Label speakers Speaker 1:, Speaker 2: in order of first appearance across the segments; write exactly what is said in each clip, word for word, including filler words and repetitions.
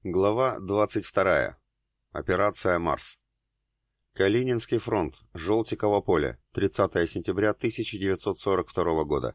Speaker 1: Глава двадцать вторая. Операция «Марс». Калининский фронт, Желтиково поле, тридцатое сентября тысяча девятьсот сорок второго года.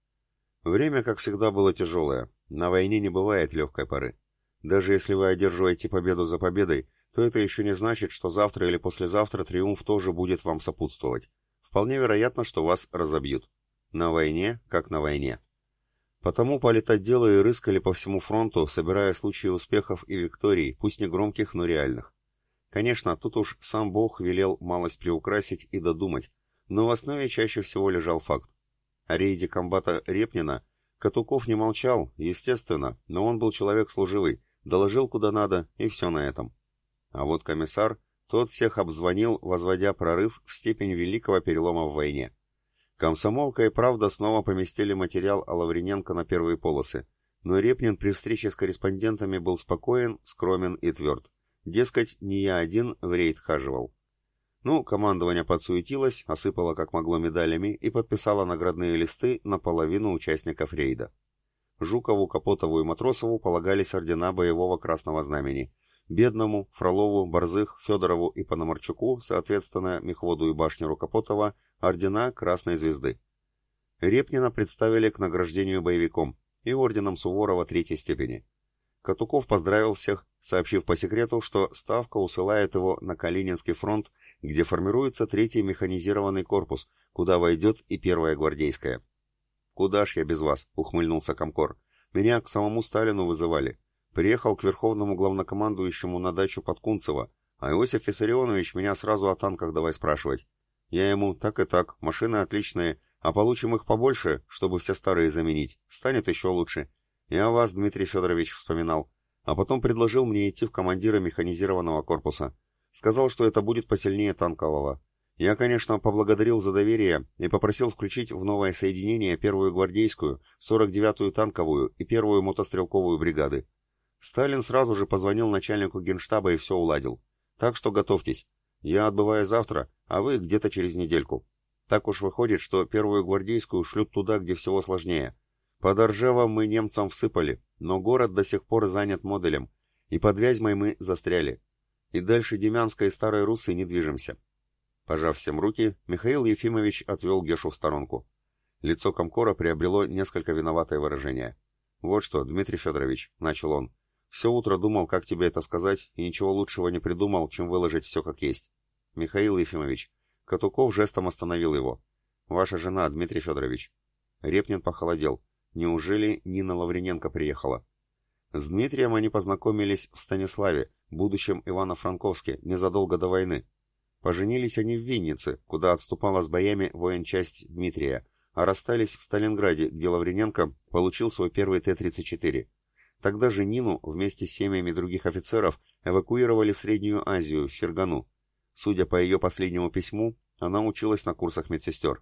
Speaker 1: Время, как всегда, было тяжелое. На войне не бывает легкой поры. Даже если вы одерживаете победу за победой, то это еще не значит, что завтра или послезавтра триумф тоже будет вам сопутствовать. Вполне вероятно, что вас разобьют. На войне, как на войне. Потому политотделы и рыскали по всему фронту, собирая случаи успехов и викторий, пусть не громких, но реальных. Конечно, тут уж сам Бог велел малость приукрасить и додумать, но в основе чаще всего лежал факт. О рейде комбата Репнина Катуков не молчал, естественно, но он был человек служивый, доложил куда надо, и все на этом. А вот комиссар, тот всех обзвонил, возводя прорыв в степень великого перелома в войне. Комсомолка и «Правда» снова поместили материал о Лавриненко на первые полосы, но Репнин при встрече с корреспондентами был спокоен, скромен и тверд. Дескать, не я один в рейд хаживал. Ну, командование подсуетилось, осыпало как могло медалями и подписало наградные листы на половину участников рейда. Жукову, Капотову и Матросову полагались ордена боевого Красного Знамени. Бедному, Фролову, Борзых, Федорову и Пономарчуку, соответственно, мехводу и башнеру Капотова, ордена Красной Звезды. Репнина представили к награждению боевиком и орденом Суворова третьей степени. Катуков поздравил всех, сообщив по секрету, что Ставка усылает его на Калининский фронт, где формируется третий механизированный корпус, куда войдет и первая гвардейская. «Куда ж я без вас?» — ухмыльнулся комкор. «Меня к самому Сталину вызывали. Приехал к верховному главнокомандующему на дачу под Кунцево, а Иосиф Виссарионович меня сразу о танках давай спрашивать. Я ему так и так, машины отличные, а получим их побольше, чтобы все старые заменить, станет еще лучше. Я вас, Дмитрий Федорович, вспоминал, а потом предложил мне идти в командира механизированного корпуса. Сказал, что это будет посильнее танкового. Я, конечно, поблагодарил за доверие и попросил включить в новое соединение первую гвардейскую, сорок девятую танковую и первую мотострелковую бригады. Сталин сразу же позвонил начальнику генштаба и все уладил. Так что готовьтесь. Я отбываю завтра, а вы где-то через недельку. Так уж выходит, что первую гвардейскую шлют туда, где всего сложнее. Под Оржевом мы немцам всыпали, но город до сих пор занят модулем, и под Вязьмой мы застряли. И дальше Демянской и Старой Руссы не движемся. Пожав всем руки, Михаил Ефимович отвел Гешу в сторонку. Лицо комкора приобрело несколько виноватое выражение. «Вот что, Дмитрий Федорович», — начал он, — «все утро думал, как тебе это сказать, и ничего лучшего не придумал, чем выложить все как есть. Михаил Ефимович». Катуков жестом остановил его. «Ваша жена, Дмитрий Федорович». Репнин похолодел. Неужели Нина Лавриненко приехала? С Дмитрием они познакомились в Станиславе, будущем Ивано-Франковске, незадолго до войны. Поженились они в Виннице, куда отступала с боями военчасть Дмитрия, а расстались в Сталинграде, где Лавриненко получил свой первый Т тридцать четыре. Тогда же Нину вместе с семьями других офицеров эвакуировали в Среднюю Азию, в Фергану. Судя по ее последнему письму, она училась на курсах медсестер.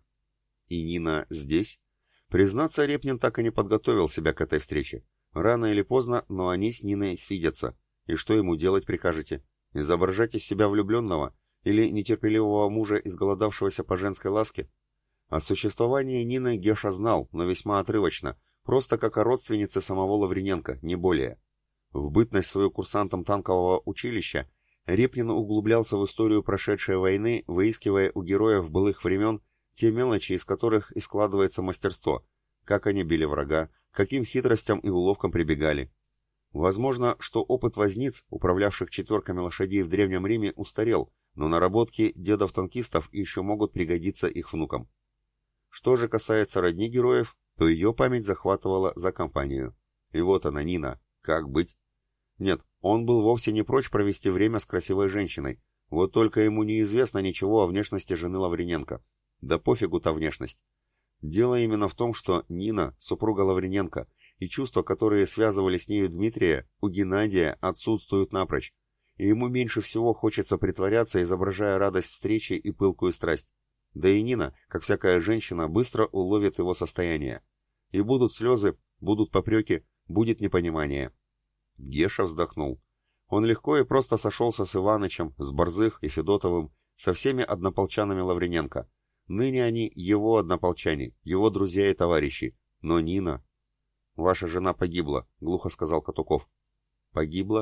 Speaker 1: И Нина здесь? Признаться, Репнин так и не подготовил себя к этой встрече. Рано или поздно, но они с Ниной свидятся. И что ему делать прикажете? Изображать из себя влюбленного? Или нетерпеливого мужа, изголодавшегося по женской ласке? О существовании Нины Геша знал, но весьма отрывочно, просто как о родственнице самого Лавриненко, не более. В бытность свою курсантом танкового училища Репнин углублялся в историю прошедшей войны, выискивая у героев былых времен те мелочи, из которых и складывается мастерство, как они били врага, каким хитростям и уловкам прибегали. Возможно, что опыт возниц, управлявших четверками лошадей в Древнем Риме, устарел, но наработки дедов-танкистов еще могут пригодиться их внукам. Что же касается родни героев, то ее память захватывала за компанию. И вот она, Нина. Как быть? Нет, он был вовсе не прочь провести время с красивой женщиной, вот только ему неизвестно ничего о внешности жены Лавриненко. Да пофигу та внешность. Дело именно в том, что Нина — супруга Лавриненко, и чувства, которые связывали с нею Дмитрия, у Геннадия отсутствуют напрочь, и ему меньше всего хочется притворяться, изображая радость встречи и пылкую страсть. Да и Нина, как всякая женщина, быстро уловит его состояние. И будут слезы, будут попреки, будет непонимание. Геша вздохнул. Он легко и просто сошелся с Иванычем, с Борзых и Федотовым, со всеми однополчанами Лавриненко. Ныне они его однополчане, его друзья и товарищи. Но Нина... «Ваша жена погибла», — глухо сказал Катуков. «Погибла?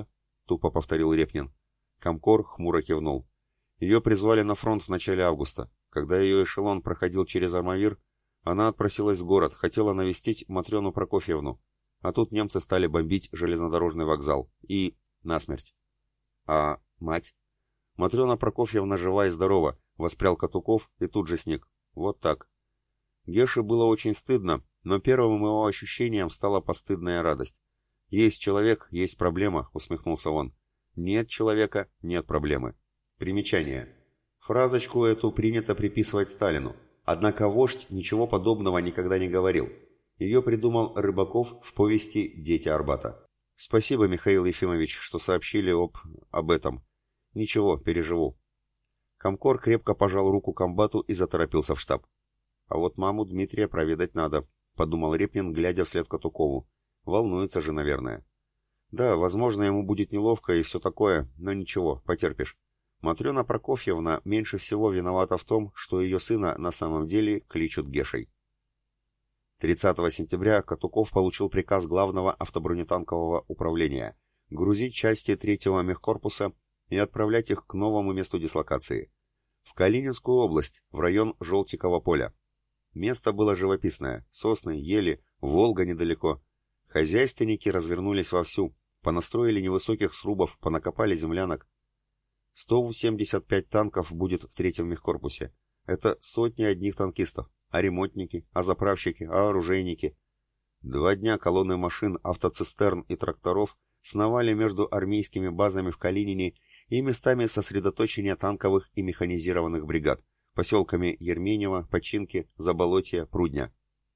Speaker 1: тупо повторил Репнин. Комкор хмуро кивнул. Ее призвали на фронт в начале августа. Когда ее эшелон проходил через Армавир, она отпросилась в город, хотела навестить Матрёну Прокофьевну. А тут немцы стали бомбить железнодорожный вокзал. И... насмерть. А мать? Матрёна Прокофьевна жива и здорова, воспрял Катуков и тут же сник. Вот так. Геше было очень стыдно, но первым его ощущением стала постыдная радость. «Есть человек, есть проблема», — усмехнулся он. «Нет человека, нет проблемы». Примечание. Фразочку эту принято приписывать Сталину, однако вождь ничего подобного никогда не говорил. Ее придумал Рыбаков в повести «Дети Арбата». «Спасибо, Михаил Ефимович, что сообщили об... об этом. Ничего, переживу». Комкор крепко пожал руку комбату и заторопился в штаб. «А вот маму Дмитрия проведать надо», — подумал Репнин, глядя вслед Катукову. «Волнуется же, наверное». «Да, возможно, ему будет неловко и все такое, но ничего, потерпишь. Матрена Прокофьевна меньше всего виновата в том, что ее сына на самом деле кличут Гешей». тридцатого сентября Катуков получил приказ Главного автобронетанкового управления грузить части третьего мехкорпуса и отправлять их к новому месту дислокации. В Калининскую область, в район Желтикова поля. Место было живописное, сосны, ели, Волга недалеко. Хозяйственники развернулись вовсю, понастроили невысоких срубов, понакопали землянок. сто семьдесят пять танков будет в третьем мехкорпусе. Это сотни одних танкистов. А ремонтники, а заправщики, а оружейники. Два дня колонны машин, автоцистерн и тракторов сновали между армейскими базами в Калинине и местами сосредоточения танковых и механизированных бригад, поселками Ерменево, Починки, Заболотье, Прудня.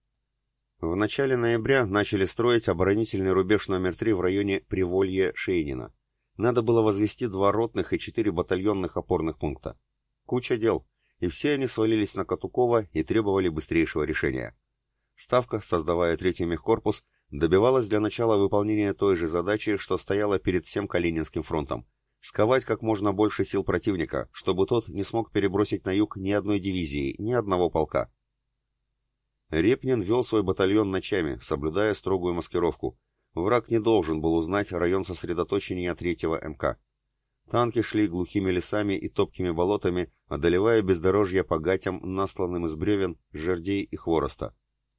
Speaker 1: В начале ноября начали строить оборонительный рубеж номер три в районе Приволье-Шейнина. Надо было возвести два ротных и четыре батальонных опорных пункта. Куча дел, и все они свалились на Катукова и требовали быстрейшего решения. Ставка, создавая третий мехкорпус, добивалась для начала выполнения той же задачи, что стояла перед всем Калининским фронтом – сковать как можно больше сил противника, чтобы тот не смог перебросить на юг ни одной дивизии, ни одного полка. Репнин вел свой батальон ночами, соблюдая строгую маскировку. Враг не должен был узнать район сосредоточения третьего МК. Танки шли глухими лесами и топкими болотами, одолевая бездорожье по гатям, насланным из бревен, жердей и хвороста.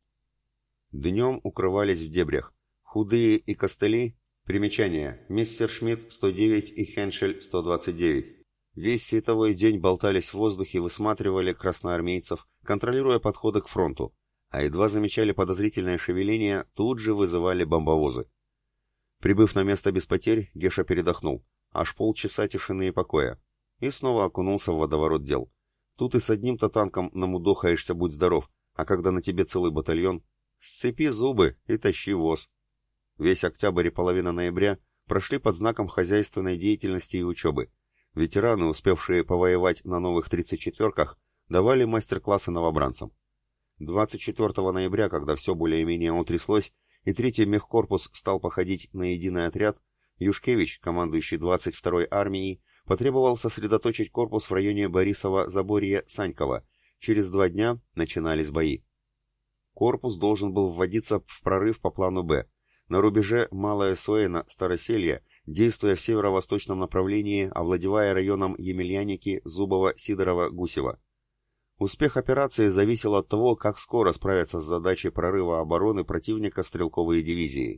Speaker 1: Днем укрывались в дебрях. Худые и костыли. Примечание. Мессершмитт сто девять и Хеншель сто двадцать девять. Весь световой день болтались в воздухе, высматривали красноармейцев, контролируя подходы к фронту, а едва замечали подозрительное шевеление, тут же вызывали бомбовозы. Прибыв на место без потерь, Геша передохнул. Аж полчаса тишины и покоя. И снова окунулся в водоворот дел. Тут и с одним-то танком намудохаешься, будь здоров, а когда на тебе целый батальон, сцепи зубы и тащи воз. Весь октябрь и половина ноября прошли под знаком хозяйственной деятельности и учебы. Ветераны, успевшие повоевать на новых тридцать четвёрках, давали мастер-классы новобранцам. двадцать четвёртого ноября, когда все более-менее утряслось, и третий мехкорпус стал походить на единый отряд, Юшкевич, командующий двадцать второй армией, потребовал сосредоточить корпус в районе Борисова-Заборье-Санькова. Через два дня начинались бои. Корпус должен был вводиться в прорыв по плану «Б». На рубеже Малое Соино-Староселье, действуя в северо-восточном направлении, овладевая районом Емельяники, Зубова, Сидорова, Гусева. Успех операции зависел от того, как скоро справятся с задачей прорыва обороны противника стрелковые дивизии.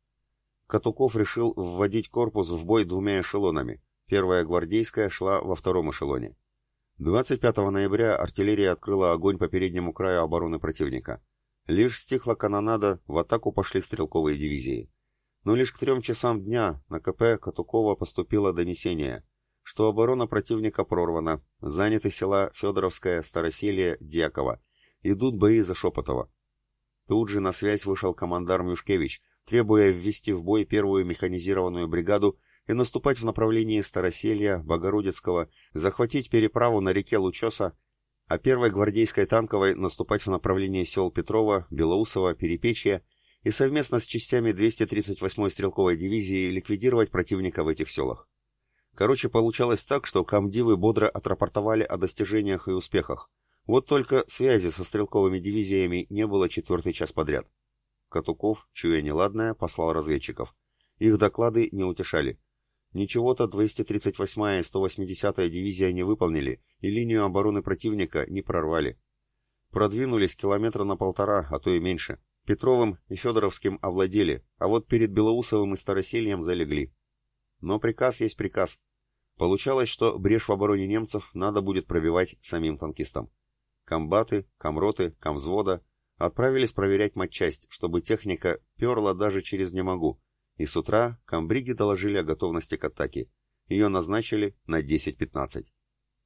Speaker 1: Катуков решил вводить корпус в бой двумя эшелонами. Первая гвардейская шла во втором эшелоне. двадцать пятого ноября артиллерия открыла огонь по переднему краю обороны противника. Лишь стихла канонада, в атаку пошли стрелковые дивизии. Но лишь к трем часам дня на КП Катукова поступило донесение, что оборона противника прорвана, заняты села Федоровское, Староселье, Дьяково, идут бои за Шепотово. Тут же на связь вышел командарм Юшкевич, требуя ввести в бой первую механизированную бригаду и наступать в направлении Староселья, Богородицкого, захватить переправу на реке Лучоса, а первой гвардейской танковой наступать в направлении сел Петрова, Белоусово, Перепечья и совместно с частями двести тридцать восьмой стрелковой дивизии ликвидировать противника в этих селах. Короче, получалось так, что комдивы бодро отрапортовали о достижениях и успехах. Вот только связи со стрелковыми дивизиями не было четвертый час подряд. Катуков, чуя неладное, послал разведчиков. Их доклады не утешали. Ничего-то двести тридцать восьмая и сто восьмидесятая дивизия не выполнили и линию обороны противника не прорвали. Продвинулись километра на полтора, а то и меньше. Петровым и Федоровским овладели, а вот перед Белоусовым и Старосельем залегли. Но приказ есть приказ. Получалось, что брешь в обороне немцев надо будет пробивать самим танкистам. Комбаты, комроты, комвзвода отправились проверять матчасть, чтобы техника перла даже через «не могу», и с утра комбриги доложили о готовности к атаке. Ее назначили на десять пятнадцать.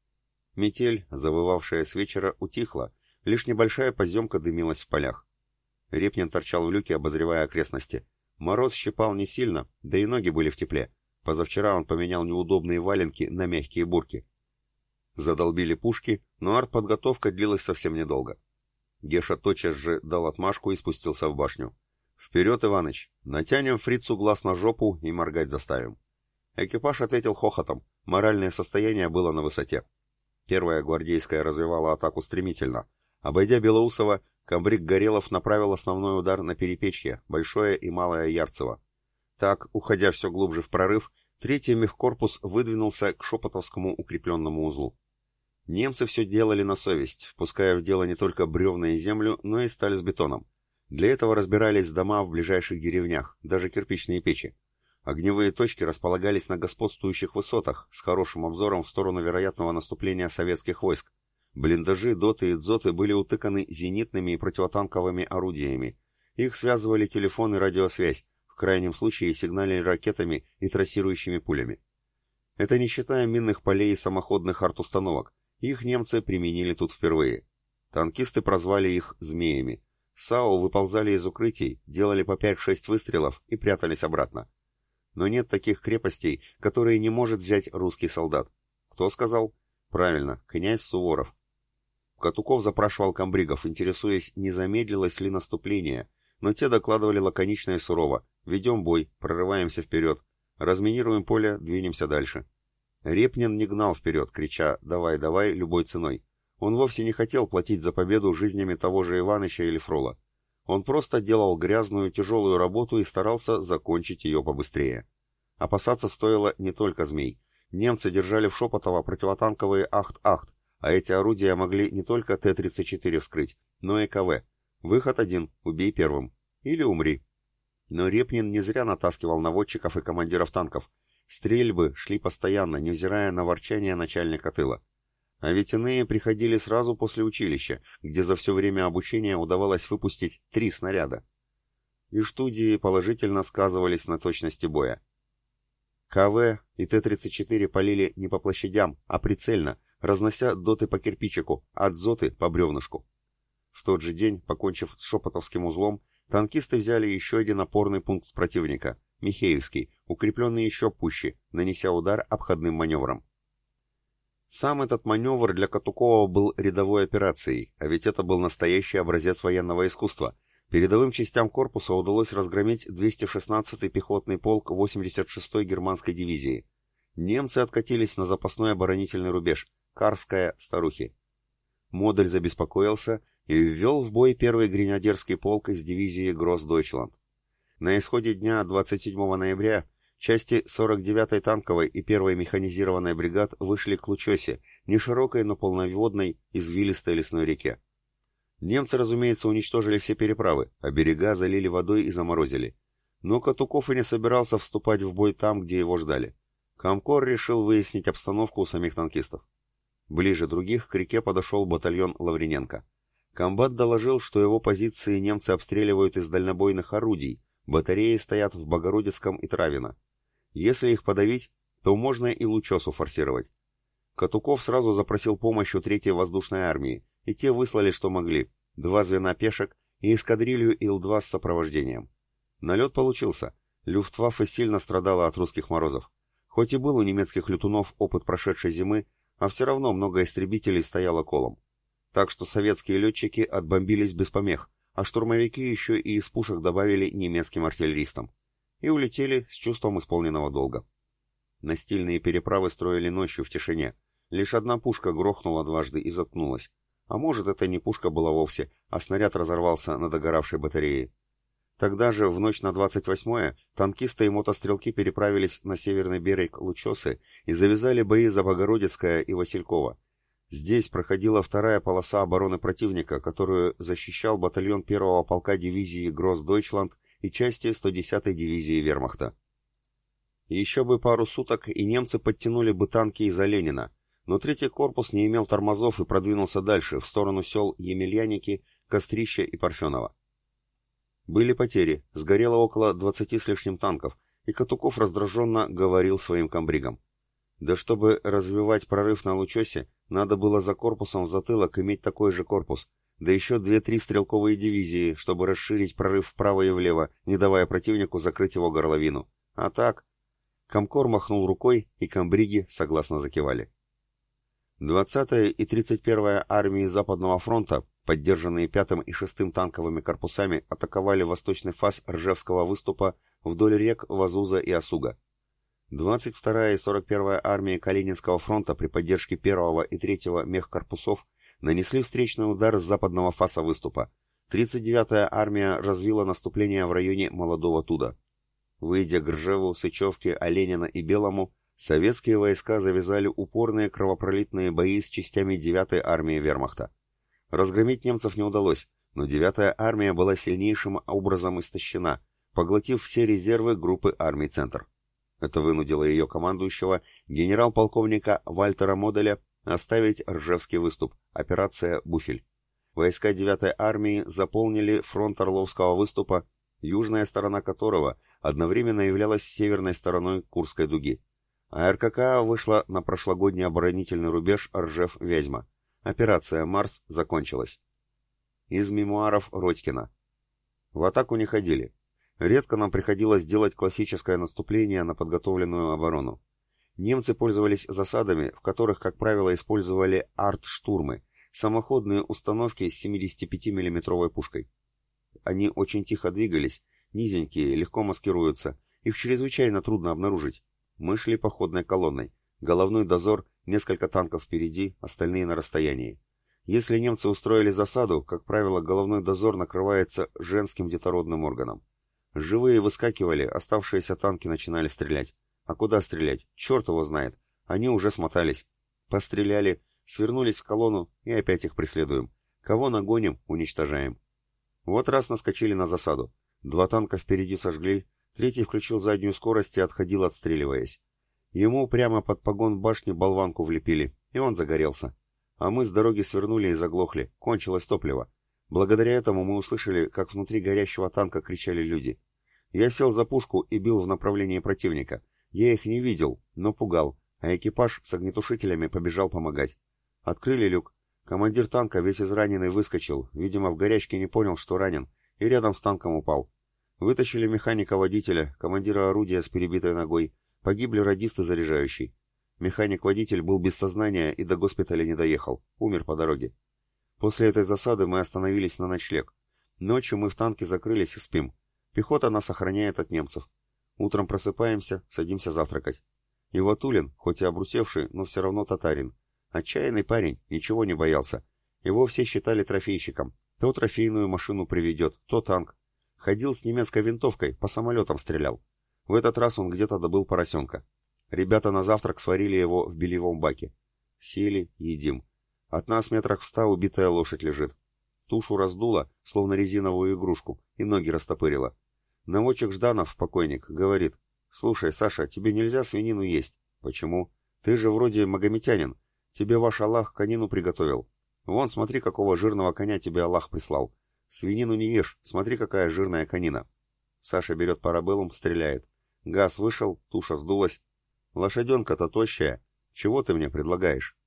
Speaker 1: Метель, завывавшая с вечера, утихла, лишь небольшая поземка дымилась в полях. Репнин торчал в люке, обозревая окрестности. Мороз щипал не сильно, да и ноги были в тепле. Позавчера он поменял неудобные валенки на мягкие бурки. Задолбили пушки, но артподготовка длилась совсем недолго. Геша тотчас же дал отмашку и спустился в башню. «Вперед, Иваныч! Натянем фрицу глаз на жопу и моргать заставим!» Экипаж ответил хохотом, моральное состояние было на высоте. Первая гвардейская развивала атаку стремительно. Обойдя Белоусово, комбриг Горелов направил основной удар на Перепечье, Большое и Малое Ярцево. Так, уходя все глубже в прорыв, третий мехкорпус выдвинулся к Шепотовскому укрепленному узлу. Немцы все делали на совесть, впуская в дело не только бревна и землю, но и сталь с бетоном. Для этого разбирались дома в ближайших деревнях, даже кирпичные печи. Огневые точки располагались на господствующих высотах, с хорошим обзором в сторону вероятного наступления советских войск. Блиндажи, доты и дзоты были утыканы зенитными и противотанковыми орудиями. Их связывали телефон и радиосвязь, в крайнем случае сигналили ракетами и трассирующими пулями. Это не считая минных полей и самоходных артустановок. Их немцы применили тут впервые. Танкисты прозвали их «змеями». САУ выползали из укрытий, делали по пять-шесть выстрелов и прятались обратно. Но нет таких крепостей, которые не может взять русский солдат. Кто сказал? Правильно, князь Суворов. Катуков запрашивал комбригов, интересуясь, не замедлилось ли наступление, но те докладывали лаконично и сурово: ведем бой, прорываемся вперед, разминируем поле, двинемся дальше. Репнин не гнал вперед, крича «давай, давай» любой ценой. Он вовсе не хотел платить за победу жизнями того же Иваныча или Фрола. Он просто делал грязную, тяжелую работу и старался закончить ее побыстрее. Опасаться стоило не только змей. Немцы держали в Шепотово противотанковые «Ахт-Ахт», а эти орудия могли не только Т тридцать четыре вскрыть, но и КВ. Выход один — убей первым. Или умри. Но Репнин не зря натаскивал наводчиков и командиров танков. Стрельбы шли постоянно, невзирая на ворчание начальника тыла. А ведь иные приходили сразу после училища, где за все время обучения удавалось выпустить три снаряда. И студии положительно сказывались на точности боя. КВ и Т тридцать четыре полили не по площадям, а прицельно, разнося доты по кирпичику, а дзоты по бревнышку. В тот же день, покончив с Шепотовским узлом, танкисты взяли еще один опорный пункт противника — Михеевский, укрепленный еще пуще, нанеся удар обходным маневром. Сам этот маневр для Катукова был рядовой операцией, а ведь это был настоящий образец военного искусства. Передовым частям корпуса удалось разгромить двести шестнадцатый пехотный полк восемьдесят шестой германской дивизии. Немцы откатились на запасной оборонительный рубеж — Карская, Старухи. Модуль забеспокоился и ввел в бой первый гренадерский полк из дивизии Гросс-Дойчланд. На исходе дня двадцать седьмого ноября части сорок девятой танковой и первой механизированной бригад вышли к Лучосе, неширокой, но полноводной, извилистой лесной реке. Немцы, разумеется, уничтожили все переправы, а берега залили водой и заморозили. Но Катуков и не собирался вступать в бой там, где его ждали. Комкор решил выяснить обстановку у самих танкистов. Ближе других к реке подошел батальон Лавриненко. Комбат доложил, что его позиции немцы обстреливают из дальнобойных орудий, батареи стоят в Богородицком и Травино. Если их подавить, то можно и Лучосу форсировать. Катуков сразу запросил помощь у третьей воздушной армии, и те выслали, что могли, два звена пешек и эскадрилью Ил два с сопровождением. Налет получился. Люфтваффе сильно страдала от русских морозов. Хоть и был у немецких летунов опыт прошедшей зимы, а все равно много истребителей стояло колом. Так что советские летчики отбомбились без помех, а штурмовики еще и из пушек добавили немецким артиллеристам. И улетели с чувством исполненного долга. Настильные переправы строили ночью в тишине. Лишь одна пушка грохнула дважды и заткнулась. А может, это не пушка была вовсе, а снаряд разорвался на догоравшей батарее. Тогда же, в ночь на двадцать восьмое, танкисты и мотострелки переправились на северный берег Лучосы и завязали бои за Богородицкое и Васильково. Здесь проходила вторая полоса обороны противника, которую защищал батальон первого полка дивизии Гросс-Дойчланд и части сто десятой дивизии Вермахта. Еще бы пару суток, и немцы подтянули бы танки из Оленина, но третий корпус не имел тормозов и продвинулся дальше, в сторону сел Емельяники, Кострища и Парфенова. Были потери, сгорело около двадцати с лишним танков, и Катуков раздраженно говорил своим комбригам. Да чтобы развивать прорыв на Лучосе, надо было за корпусом в затылок иметь такой же корпус, да еще две-три стрелковые дивизии, чтобы расширить прорыв вправо и влево, не давая противнику закрыть его горловину. А так... Комкор махнул рукой, и комбриги согласно закивали. двадцатая и тридцать первая армии Западного фронта, поддержанные пятым и шестым танковыми корпусами, атаковали восточный фас Ржевского выступа вдоль рек Вазуза и Осуга. двадцать вторая и сорок первая армии Калининского фронта при поддержке первого и третьего мехкорпусов нанесли встречный удар с западного фаса выступа. тридцать девятая армия развила наступление в районе Молодого Туда. Выйдя к Ржеву, Сычевке, Оленина и Белому, советские войска завязали упорные кровопролитные бои с частями девятой армии Вермахта. Разгромить немцев не удалось, но девятая армия была сильнейшим образом истощена, поглотив все резервы группы армий «Центр». Это вынудило ее командующего, генерал-полковника Вальтера Моделя, оставить Ржевский выступ, операция «Буфель». Войска девятой армии заполнили фронт Орловского выступа, южная сторона которого одновременно являлась северной стороной Курской дуги. А РККА вышла на прошлогодний оборонительный рубеж Ржев-Вязьма. Операция «Марс» закончилась. Из мемуаров Родькина. В атаку не ходили. Редко нам приходилось делать классическое наступление на подготовленную оборону. Немцы пользовались засадами, в которых, как правило, использовали арт-штурмы, самоходные установки с семидесятипятимиллиметровой пушкой. Они очень тихо двигались, низенькие, легко маскируются, их чрезвычайно трудно обнаружить. Мы шли походной колонной. Головной дозор, несколько танков впереди, остальные на расстоянии. Если немцы устроили засаду, как правило, головной дозор накрывается женским детородным органом. Живые выскакивали, оставшиеся танки начинали стрелять. А куда стрелять? Черт его знает. Они уже смотались. Постреляли, свернулись в колонну и опять их преследуем. Кого нагоним, уничтожаем. Вот раз наскочили на засаду. Два танка впереди сожгли, третий включил заднюю скорость и отходил, отстреливаясь. Ему прямо под погон башни болванку влепили, и он загорелся. А мы с дороги свернули и заглохли, кончилось топливо. Благодаря этому мы услышали, как внутри горящего танка кричали люди. Я сел за пушку и бил в направлении противника. Я их не видел, но пугал, а экипаж с огнетушителями побежал помогать. Открыли люк. Командир танка, весь израненный, выскочил, видимо, в горячке не понял, что ранен, и рядом с танком упал. Вытащили механика-водителя, командира орудия с перебитой ногой, погибли радист и заряжающий. Механик-водитель был без сознания и до госпиталя не доехал, умер по дороге. После этой засады мы остановились на ночлег. Ночью мы в танке закрылись и спим. Пехота нас охраняет от немцев. Утром просыпаемся, садимся завтракать. И Ватулин, хоть и обрусевший, но все равно татарин. Отчаянный парень, ничего не боялся. Его все считали трофейщиком. То трофейную машину приведет, то танк. Ходил с немецкой винтовкой, по самолетам стрелял. В этот раз он где-то добыл поросенка. Ребята на завтрак сварили его в бельевом баке. Сели, едим. От нас метрах в ста убитая лошадь лежит. Тушу раздуло, словно резиновую игрушку, и ноги растопырило. Наводчик Жданов, покойник, говорит: «Слушай, Саша, тебе нельзя свинину есть». «Почему? Ты же вроде магометянин. Тебе ваш Аллах конину приготовил. Вон, смотри, какого жирного коня тебе Аллах прислал. Свинину не ешь, смотри, какая жирная конина». Саша берет парабеллум, стреляет. Газ вышел, туша сдулась. «Лошаденка-то тощая. Чего ты мне предлагаешь?»